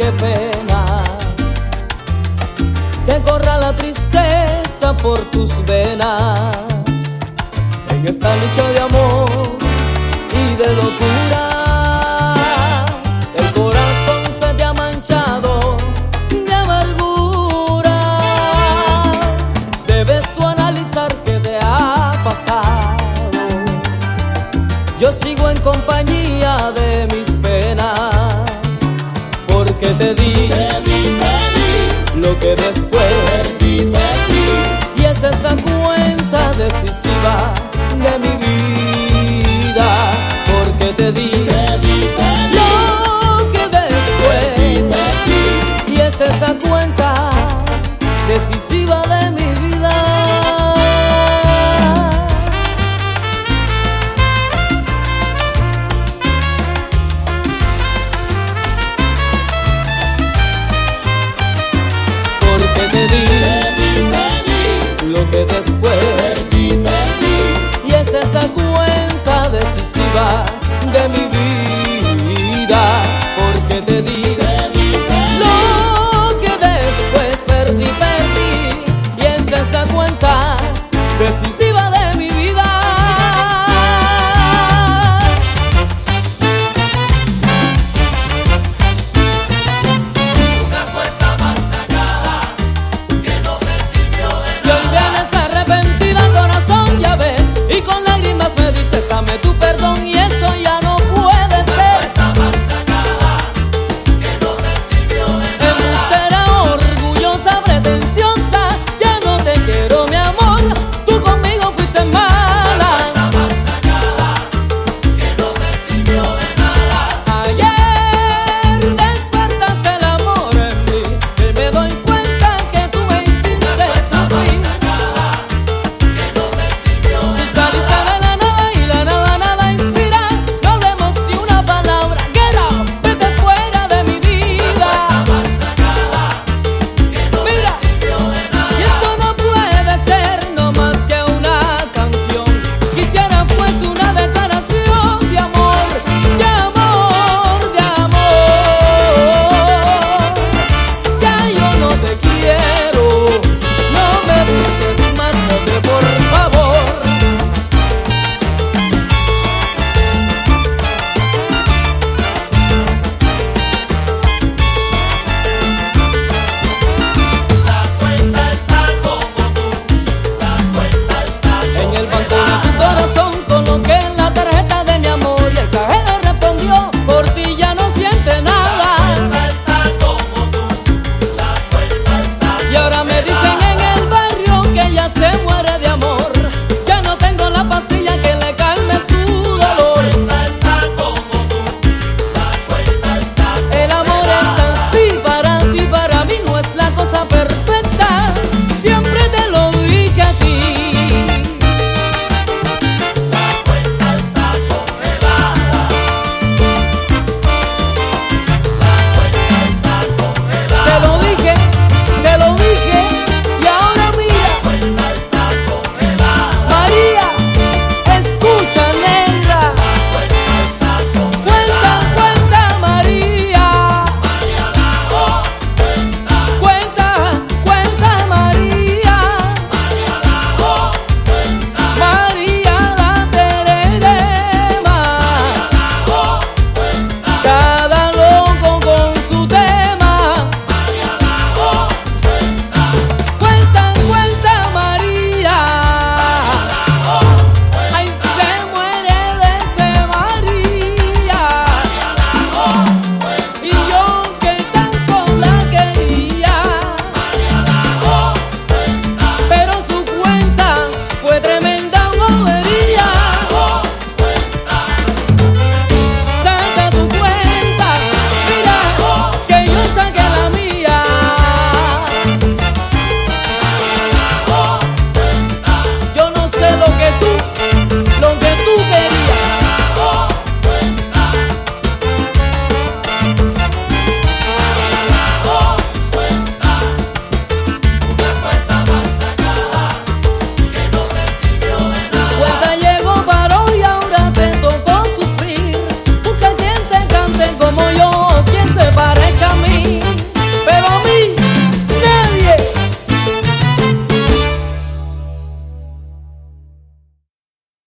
qué pena que corra la tristeza por tus venas en esta lucha de amor y de locura. El corazón se te ha manchado de amargura. Debes tú analizar qué te ha pasado. Yo sigo en compañía de mis penas, porque te di lo que después perdí. Y es esa cuenta decisiva de mi vida, porque te di lo que después perdí. Y es esa cuenta decisiva de mi vida. Te di lo que después perdí. Y es esa cuenta decisiva de mi vida, porque te di lo que después perdí. Y es esa cuenta decisiva de mi vida. Tu